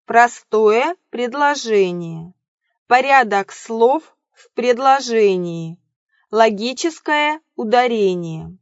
Простое предложение. Порядок слов в предложении. Логическое ударение.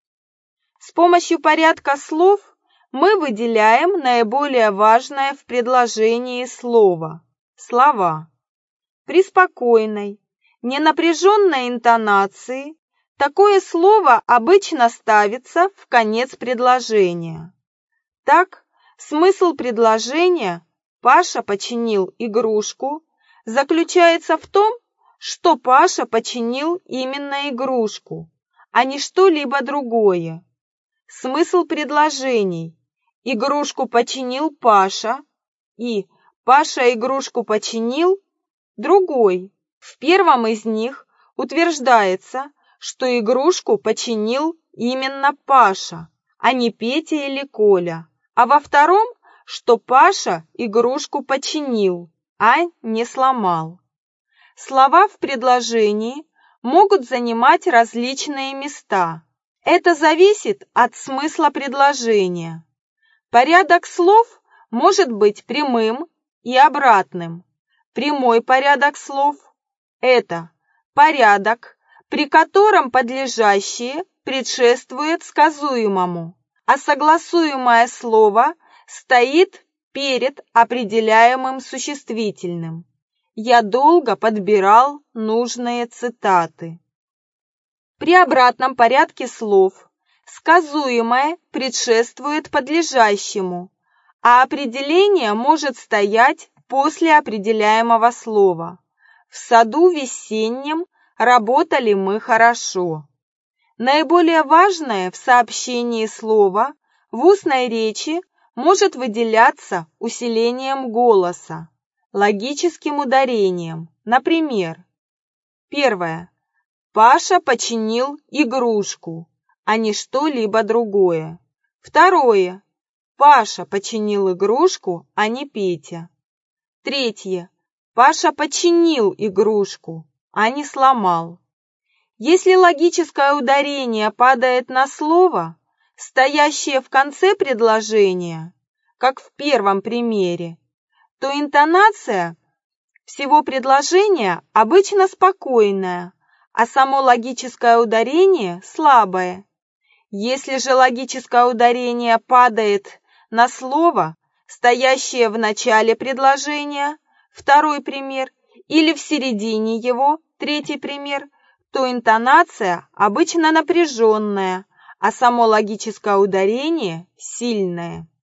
С помощью порядка слов мы выделяем наиболее важное в предложении слово, слова. При спокойной, ненапряженной интонации такое слово обычно ставится в конец предложения. Так, смысл предложения «Паша починил игрушку» заключается в том, что Паша починил именно игрушку, а не что-либо другое. Смысл предложений «Игрушку починил Паша» и «Паша игрушку починил» другой. В первом из них утверждается, что игрушку починил именно Паша, а не Петя или Коля, а во втором, что Паша игрушку починил, а не сломал. Слова в предложении могут занимать различные места. Это зависит от смысла предложения. Порядок слов может быть прямым и обратным. Прямой порядок слов – это порядок, при котором подлежащее предшествует сказуемому, а согласуемое слово стоит перед определяемым существительным. Я долго подбирал нужные цитаты. При обратном порядке слов сказуемое предшествует подлежащему, а определение может стоять после определяемого слова. В саду весеннем работали мы хорошо. Наиболее важное в сообщении слова в устной речи может выделяться усилением голоса, логическим ударением. Например, первое. Паша починил игрушку, а не что-либо другое. Второе. Паша починил игрушку, а не Петя. Третье. Паша починил игрушку, а не сломал. Если логическое ударение падает на слово, стоящее в конце предложения, как в первом примере, то интонация всего предложения обычно спокойная, а само логическое ударение слабое. Если же логическое ударение падает на слово, стоящее в начале предложения, второй пример, или в середине его, третий пример, то интонация обычно напряженная, а само логическое ударение сильное.